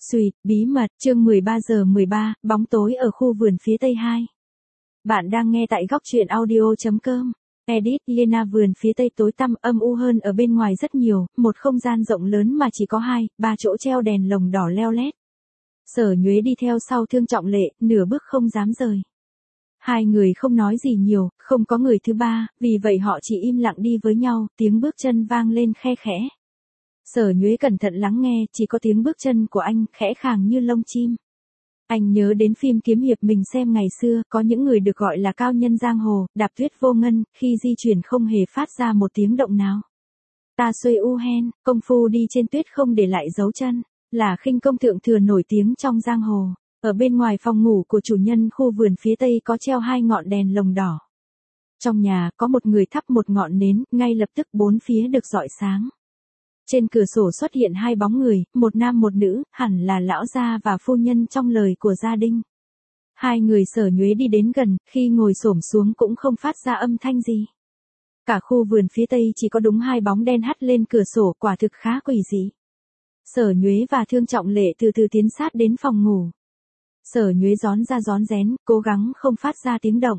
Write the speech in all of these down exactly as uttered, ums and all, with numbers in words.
Sweet, bí mật, chương mười ba giờ mười ba, bóng tối ở khu vườn phía tây hai. Bạn đang nghe tại góc truyện audio chấm com. Edit, Lena vườn phía tây tối tăm âm u hơn ở bên ngoài rất nhiều, một không gian rộng lớn mà chỉ có hai, ba chỗ treo đèn lồng đỏ leo lét. Sở Nhuế đi theo sau Thương Trọng Lệ, nửa bước không dám rời. Hai người không nói gì nhiều, không có người thứ ba, vì vậy họ chỉ im lặng đi với nhau, tiếng bước chân vang lên khe khẽ. Sở Nhuế cẩn thận lắng nghe, chỉ có tiếng bước chân của anh, khẽ khàng như lông chim. Anh nhớ đến phim kiếm hiệp mình xem ngày xưa, có những người được gọi là cao nhân giang hồ, đạp tuyết vô ngân, khi di chuyển không hề phát ra một tiếng động nào. Ta xuê u hen, công phu đi trên tuyết không để lại dấu chân, là khinh công thượng thừa nổi tiếng trong giang hồ. Ở bên ngoài phòng ngủ của chủ nhân khu vườn phía tây có treo hai ngọn đèn lồng đỏ. Trong nhà có một người thắp một ngọn nến, ngay lập tức bốn phía được rọi sáng. Trên cửa sổ xuất hiện hai bóng người, một nam một nữ, hẳn là lão gia và phu nhân trong lời của gia đình. Hai người Sở Nhuế đi đến gần, khi ngồi xổm xuống cũng không phát ra âm thanh gì. Cả khu vườn phía tây chỉ có đúng hai bóng đen hắt lên cửa sổ, quả thực khá quỷ dị. Sở Nhuế và Thương Trọng Lệ từ từ tiến sát đến phòng ngủ. Sở Nhuế rón ra rón rén, cố gắng không phát ra tiếng động.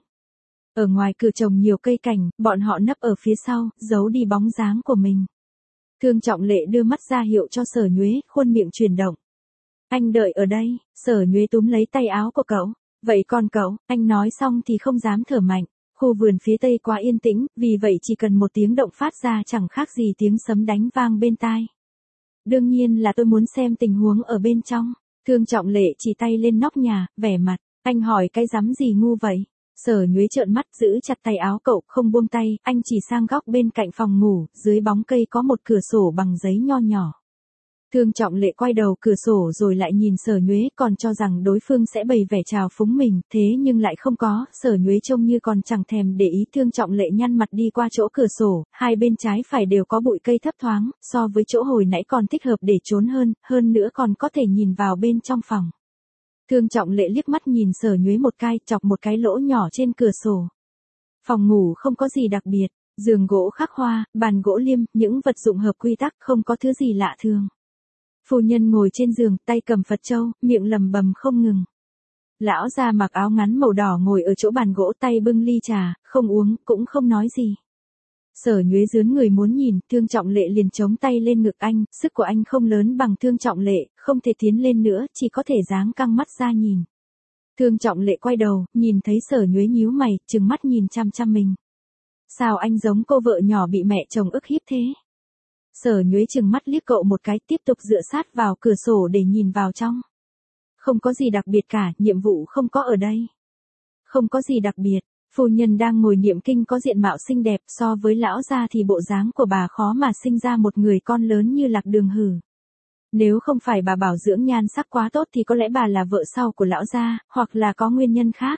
Ở ngoài cửa trồng nhiều cây cảnh, bọn họ nấp ở phía sau, giấu đi bóng dáng của mình. Thương Trọng Lệ đưa mắt ra hiệu cho Sở Nhuế, khuôn miệng chuyển động. Anh đợi ở đây, Sở Nhuế túm lấy tay áo của cậu. Vậy còn cậu, anh nói xong thì không dám thở mạnh. Khu vườn phía tây quá yên tĩnh, vì vậy chỉ cần một tiếng động phát ra chẳng khác gì tiếng sấm đánh vang bên tai. Đương nhiên là tôi muốn xem tình huống ở bên trong. Thương Trọng Lệ chỉ tay lên nóc nhà, vẻ mặt. Anh hỏi cái rắm gì ngu vậy? Sở Nhuế trợn mắt giữ chặt tay áo cậu, không buông tay, anh chỉ sang góc bên cạnh phòng ngủ, dưới bóng cây có một cửa sổ bằng giấy nho nhỏ. Thương Trọng Lệ quay đầu cửa sổ rồi lại nhìn Sở Nhuế, còn cho rằng đối phương sẽ bày vẻ trào phúng mình, thế nhưng lại không có, Sở Nhuế trông như còn chẳng thèm để ý. Thương Trọng Lệ nhăn mặt đi qua chỗ cửa sổ, hai bên trái phải đều có bụi cây thấp thoáng, so với chỗ hồi nãy còn thích hợp để trốn hơn, hơn nữa còn có thể nhìn vào bên trong phòng. Thương Trọng Lệ liếc mắt nhìn Sở Nhuế một cái, chọc một cái lỗ nhỏ trên cửa sổ. Phòng ngủ không có gì đặc biệt, giường gỗ khắc hoa, bàn gỗ liêm, những vật dụng hợp quy tắc, không có thứ gì lạ thường. Phu nhân ngồi trên giường, tay cầm Phật châu, miệng lầm bầm không ngừng. Lão già mặc áo ngắn màu đỏ ngồi ở chỗ bàn gỗ, tay bưng ly trà, không uống, cũng không nói gì. Sở Nhuế dướn người muốn nhìn, Thương Trọng Lệ liền chống tay lên ngực anh, sức của anh không lớn bằng Thương Trọng Lệ, không thể tiến lên nữa, chỉ có thể dáng căng mắt ra nhìn. Thương Trọng Lệ quay đầu, nhìn thấy Sở Nhuế nhíu mày, trừng mắt nhìn chăm chăm mình. Sao anh giống cô vợ nhỏ bị mẹ chồng ức hiếp thế? Sở Nhuế trừng mắt liếc cậu một cái, tiếp tục dựa sát vào cửa sổ để nhìn vào trong. Không có gì đặc biệt cả, nhiệm vụ không có ở đây. Không có gì đặc biệt. Phu nhân đang ngồi niệm kinh có diện mạo xinh đẹp, so với lão gia thì bộ dáng của bà khó mà sinh ra một người con lớn như Lạc Đường hử. Nếu không phải bà bảo dưỡng nhan sắc quá tốt thì có lẽ bà là vợ sau của lão gia, hoặc là có nguyên nhân khác.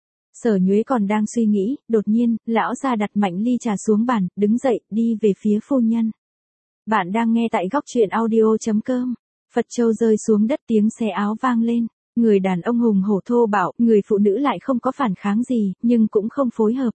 Sở Nhuế còn đang suy nghĩ, đột nhiên, lão gia đặt mạnh ly trà xuống bàn, đứng dậy, đi về phía phu nhân. Bạn đang nghe tại góc truyện audio chấm com. Phật châu rơi xuống đất, tiếng xé áo vang lên. Người đàn ông hùng hổ thô bạo, người phụ nữ lại không có phản kháng gì, nhưng cũng không phối hợp.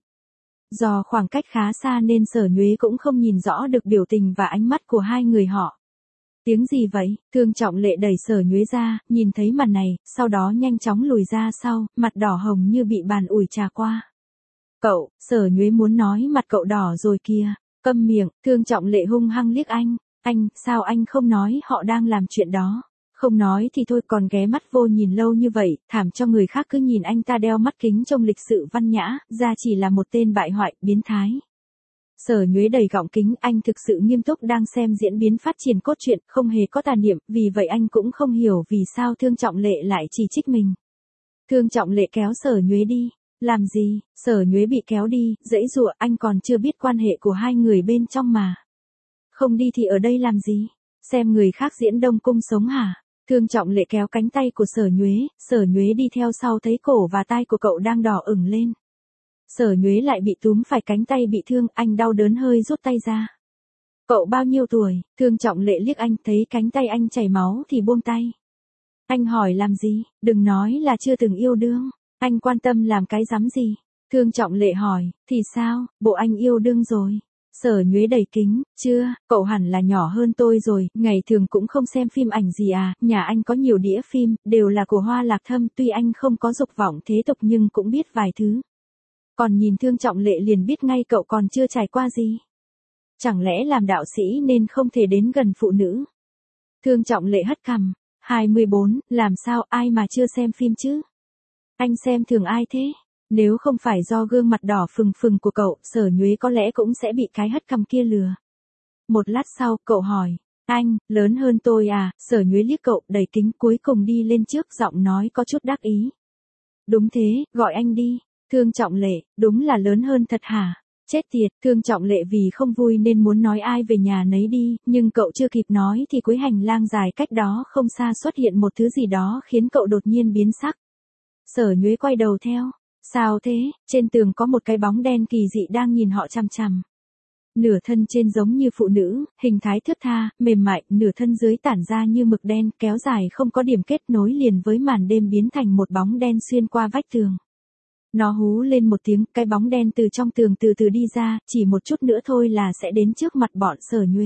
Do khoảng cách khá xa nên Sở Nhuế cũng không nhìn rõ được biểu tình và ánh mắt của hai người họ. Tiếng gì vậy? Thương Trọng Lệ đẩy Sở Nhuế ra, nhìn thấy màn này, sau đó nhanh chóng lùi ra sau, mặt đỏ hồng như bị bàn ủi trà qua. Cậu, Sở Nhuế muốn nói mặt cậu đỏ rồi kìa. Câm miệng, Thương Trọng Lệ hung hăng liếc anh. Anh, sao anh không nói họ đang làm chuyện đó? Không nói thì thôi, còn ghé mắt vô nhìn lâu như vậy, thảm cho người khác cứ nhìn anh ta đeo mắt kính trông lịch sự văn nhã, ra chỉ là một tên bại hoại, biến thái. Sở Nhuế đầy gọng kính, anh thực sự nghiêm túc đang xem diễn biến phát triển cốt truyện, không hề có tà niệm, vì vậy anh cũng không hiểu vì sao Thương Trọng Lệ lại chỉ trích mình. Thương Trọng Lệ kéo Sở Nhuế đi. Làm gì? Sở Nhuế bị kéo đi, giãy giụa, anh còn chưa biết quan hệ của hai người bên trong mà. Không đi thì ở đây làm gì? Xem người khác diễn Đông Cung sống hả? Thương Trọng Lệ kéo cánh tay của Sở Nhuế, Sở Nhuế đi theo sau thấy cổ và tai của cậu đang đỏ ửng lên. Sở Nhuế lại bị túm phải cánh tay bị thương, anh đau đớn hơi rút tay ra. Cậu bao nhiêu tuổi? Thương Trọng Lệ liếc anh, thấy cánh tay anh chảy máu thì buông tay. Anh hỏi làm gì? Đừng nói là chưa từng yêu đương. Anh quan tâm làm cái rắm gì? Thương Trọng Lệ hỏi, thì sao, bộ anh yêu đương rồi. Sở Nhuế đầy kính, chưa, cậu hẳn là nhỏ hơn tôi rồi, ngày thường cũng không xem phim ảnh gì à, nhà anh có nhiều đĩa phim, đều là của Hoa Lạc Thâm, tuy anh không có dục vọng thế tục nhưng cũng biết vài thứ. Còn nhìn Thương Trọng Lệ liền biết ngay cậu còn chưa trải qua gì. Chẳng lẽ làm đạo sĩ nên không thể đến gần phụ nữ? Thương Trọng Lệ hất cằm, hai mươi bốn, làm sao ai mà chưa xem phim chứ? Anh xem thường ai thế? Nếu không phải do gương mặt đỏ phừng phừng của cậu, Sở Nhuế có lẽ cũng sẽ bị cái hất cằm kia lừa. Một lát sau, cậu hỏi, anh, lớn hơn tôi à? Sở Nhuế liếc cậu đầy kính cuối cùng đi lên trước giọng nói có chút đắc ý. Đúng thế, gọi anh đi. Thương Trọng Lệ, đúng là lớn hơn thật hả? Chết tiệt, Thương Trọng Lệ vì không vui nên muốn nói ai về nhà nấy đi, nhưng cậu chưa kịp nói thì cuối hành lang dài cách đó không xa xuất hiện một thứ gì đó khiến cậu đột nhiên biến sắc. Sở Nhuế quay đầu theo. Sao thế? Trên tường có một cái bóng đen kỳ dị đang nhìn họ chằm chằm. Nửa thân trên giống như phụ nữ, hình thái thướt tha, mềm mại, nửa thân dưới tản ra như mực đen, kéo dài không có điểm kết nối liền với màn đêm biến thành một bóng đen xuyên qua vách tường. Nó hú lên một tiếng, cái bóng đen từ trong tường từ từ đi ra, chỉ một chút nữa thôi là sẽ đến trước mặt bọn Sở Nhuế.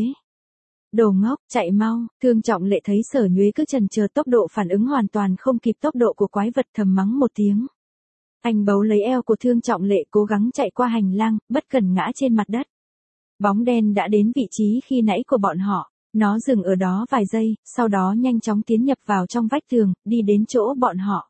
Đồ ngốc, chạy mau, Thương Trọng Lệ thấy Sở Nhuế cứ chần chờ tốc độ phản ứng hoàn toàn không kịp tốc độ của quái vật thầm mắng một tiếng. Anh bấu lấy eo của Thương Trọng Lệ cố gắng chạy qua hành lang, bất cần ngã trên mặt đất. Bóng đen đã đến vị trí khi nãy của bọn họ, nó dừng ở đó vài giây, sau đó nhanh chóng tiến nhập vào trong vách tường, đi đến chỗ bọn họ.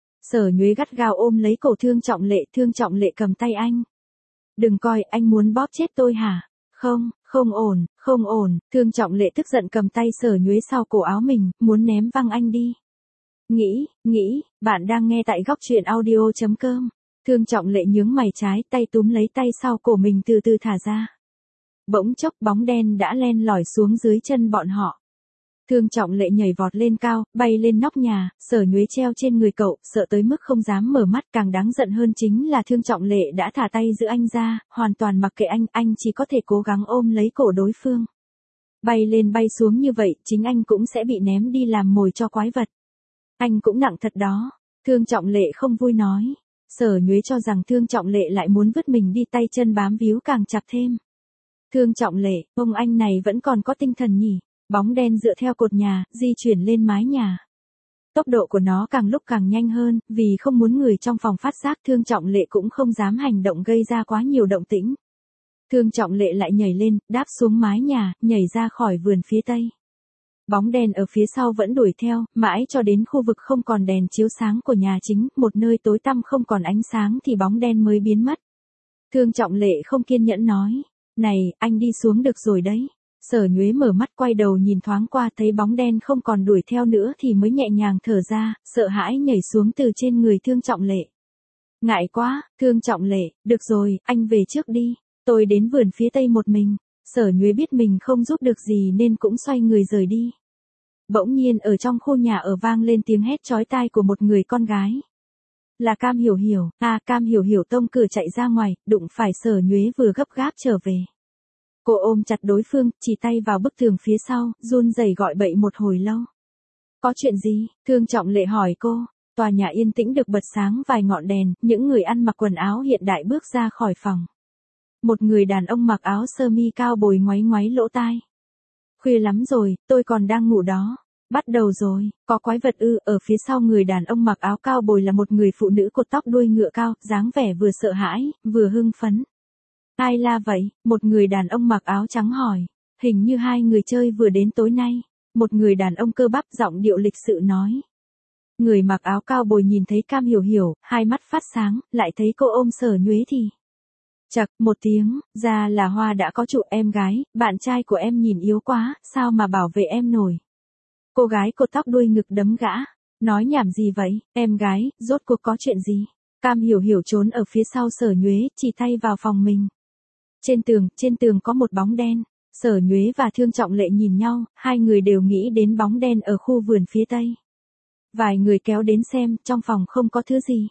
Sở Nhuế gắt gao ôm lấy cổ Thương Trọng Lệ, Thương Trọng Lệ cầm tay anh. Đừng coi, anh muốn bóp chết tôi hả? Không, không ổn, không ổn, Thương Trọng Lệ tức giận cầm tay Sở Nhuế sau cổ áo mình, muốn ném văng anh đi. Nghĩ, nghĩ, bạn đang nghe tại góc truyện audio chấm com. Thương Trọng Lệ nhướng mày trái, tay túm lấy tay sau cổ mình từ từ thả ra. Bỗng chốc bóng đen đã len lỏi xuống dưới chân bọn họ. Thương Trọng Lệ nhảy vọt lên cao, bay lên nóc nhà, Sở Nhuế treo trên người cậu, sợ tới mức không dám mở mắt, càng đáng giận hơn chính là Thương Trọng Lệ đã thả tay giữ anh ra, hoàn toàn mặc kệ anh, anh chỉ có thể cố gắng ôm lấy cổ đối phương. Bay lên bay xuống như vậy, chính anh cũng sẽ bị ném đi làm mồi cho quái vật. Anh cũng nặng thật đó. Thương Trọng Lệ không vui nói. Sở Nhuế cho rằng Thương Trọng Lệ lại muốn vứt mình đi, tay chân bám víu càng chặt thêm. Thương Trọng Lệ, ông anh này vẫn còn có tinh thần nhỉ? Bóng đen dựa theo cột nhà, di chuyển lên mái nhà. Tốc độ của nó càng lúc càng nhanh hơn, vì không muốn người trong phòng phát giác, Thương Trọng Lệ cũng không dám hành động gây ra quá nhiều động tĩnh. Thương Trọng Lệ lại nhảy lên, đáp xuống mái nhà, nhảy ra khỏi vườn phía tây. Bóng đen ở phía sau vẫn đuổi theo, mãi cho đến khu vực không còn đèn chiếu sáng của nhà chính, một nơi tối tăm không còn ánh sáng thì bóng đen mới biến mất. Thương Trọng Lệ không kiên nhẫn nói, này, anh đi xuống được rồi đấy. Sở Nhuế mở mắt quay đầu nhìn thoáng qua thấy bóng đen không còn đuổi theo nữa thì mới nhẹ nhàng thở ra, sợ hãi nhảy xuống từ trên người Thương Trọng Lệ. Ngại quá, Thương Trọng Lệ, được rồi, anh về trước đi, tôi đến vườn phía tây một mình. Sở Nhuế biết mình không giúp được gì nên cũng xoay người rời đi. Bỗng nhiên ở trong khu nhà ở vang lên tiếng hét chói tai của một người con gái. Là Cam Hiểu Hiểu, à Cam Hiểu Hiểu tông cửa chạy ra ngoài, đụng phải Sở Nhuế vừa gấp gáp trở về. Cô ôm chặt đối phương, chỉ tay vào bức tường phía sau, run rẩy gọi bậy một hồi lâu. Có chuyện gì? Thương Trọng Lệ hỏi cô. Tòa nhà yên tĩnh được bật sáng vài ngọn đèn, những người ăn mặc quần áo hiện đại bước ra khỏi phòng. Một người đàn ông mặc áo sơ mi cao bồi ngoáy ngoáy lỗ tai. Khuya lắm rồi, tôi còn đang ngủ đó. Bắt đầu rồi, có quái vật ư? Ở phía sau người đàn ông mặc áo cao bồi là một người phụ nữ cột tóc đuôi ngựa cao, dáng vẻ vừa sợ hãi, vừa hưng phấn. Ai la vậy? Một người đàn ông mặc áo trắng hỏi. Hình như hai người chơi vừa đến tối nay. Một người đàn ông cơ bắp giọng điệu lịch sự nói. Người mặc áo cao bồi nhìn thấy Cam Hiểu Hiểu, hai mắt phát sáng, lại thấy cô ôm Sở Nhuế thì. Chậc, một tiếng, ra là Hoa đã có chủ. Em gái, bạn trai của em nhìn yếu quá, sao mà bảo vệ em nổi. Cô gái cột tóc đuôi ngực đấm gã. Nói nhảm gì vậy, em gái, rốt cuộc có chuyện gì? Cam Hiểu Hiểu trốn ở phía sau Sở Nhuế, chỉ tay vào phòng mình. Trên tường, trên tường có một bóng đen. Sở Nhuế và Thương Trọng Lệ nhìn nhau, hai người đều nghĩ đến bóng đen ở khu vườn phía tây. Vài người kéo đến xem, trong phòng không có thứ gì.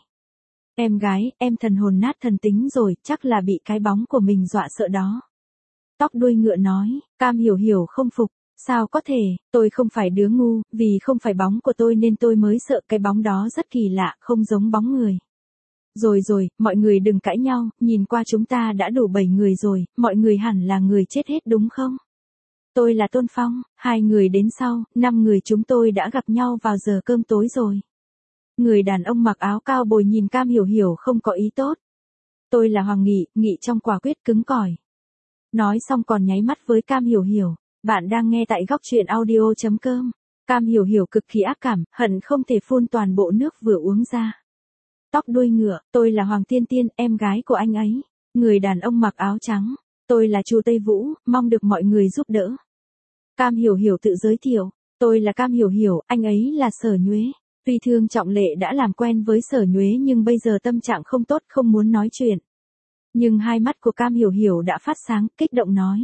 Em gái, em thần hồn nát thần tính rồi, chắc là bị cái bóng của mình dọa sợ đó. Tóc đuôi ngựa nói, Cam Hiểu Hiểu không phục, sao có thể, tôi không phải đứa ngu, vì không phải bóng của tôi nên tôi mới sợ, cái bóng đó rất kỳ lạ, không giống bóng người. Rồi rồi, mọi người đừng cãi nhau, nhìn qua chúng ta đã đủ bảy người rồi, mọi người hẳn là người chết hết đúng không? Tôi là Tôn Phong, hai người đến sau, năm người chúng tôi đã gặp nhau vào giờ cơm tối rồi. Người đàn ông mặc áo cao bồi nhìn Cam Hiểu Hiểu không có ý tốt. Tôi là Hoàng Nghị, Nghị trong quả quyết cứng cỏi. Nói xong còn nháy mắt với Cam Hiểu Hiểu, bạn đang nghe tại góc truyện audio chấm com. Cam Hiểu Hiểu cực kỳ ác cảm, hận không thể phun toàn bộ nước vừa uống ra. Tóc đuôi ngựa, tôi là Hoàng Tiên Tiên, em gái của anh ấy. Người đàn ông mặc áo trắng, tôi là Chu Tây Vũ, mong được mọi người giúp đỡ. Cam Hiểu Hiểu tự giới thiệu, tôi là Cam Hiểu Hiểu, anh ấy là Sở Nhuế. Tuy Thương Trọng Lệ đã làm quen với Sở Nhuế nhưng bây giờ tâm trạng không tốt, không muốn nói chuyện. Nhưng hai mắt của Cam Hiểu Hiểu đã phát sáng, kích động nói.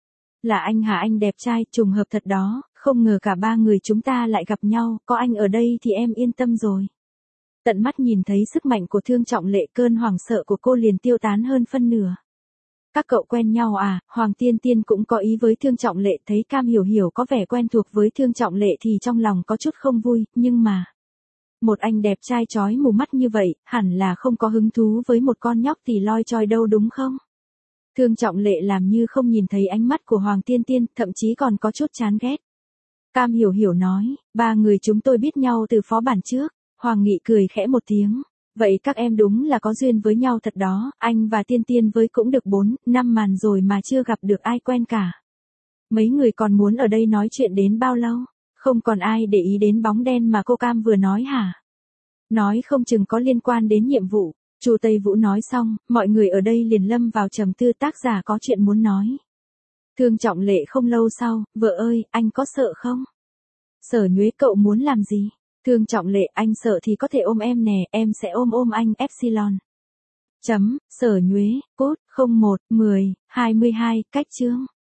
Là anh hả, anh đẹp trai, trùng hợp thật đó, không ngờ cả ba người chúng ta lại gặp nhau, có anh ở đây thì em yên tâm rồi. Tận mắt nhìn thấy sức mạnh của Thương Trọng Lệ, cơn hoảng sợ của cô liền tiêu tán hơn phân nửa. Các cậu quen nhau à? Hoàng Tiên Tiên cũng có ý với Thương Trọng Lệ, thấy Cam Hiểu Hiểu có vẻ quen thuộc với Thương Trọng Lệ thì trong lòng có chút không vui, nhưng mà... Một anh đẹp trai chói mù mắt như vậy, hẳn là không có hứng thú với một con nhóc tỳ loi choi đâu đúng không? Thương Trọng Lệ làm như không nhìn thấy ánh mắt của Hoàng Tiên Tiên, thậm chí còn có chút chán ghét. Cam Hiểu Hiểu nói, ba người chúng tôi biết nhau từ phó bản trước. Hoàng Nghị cười khẽ một tiếng. Vậy các em đúng là có duyên với nhau thật đó, anh và Tiên Tiên với cũng được bốn, năm màn rồi mà chưa gặp được ai quen cả. Mấy người còn muốn ở đây nói chuyện đến bao lâu? Không còn ai để ý đến bóng đen mà cô Cam vừa nói hả? Nói không chừng có liên quan đến nhiệm vụ. Chu Tây Vũ nói xong, mọi người ở đây liền lâm vào trầm tư, tác giả có chuyện muốn nói. Thương Trọng Lệ không lâu sau, vợ ơi, anh có sợ không? Sở Nhuế cậu muốn làm gì? Thương Trọng Lệ, anh sợ thì có thể ôm em nè, em sẽ ôm ôm anh Epsilon. Chấm, Sở Nhuế, cốt, không một, mười, hai mươi hai, cách chương.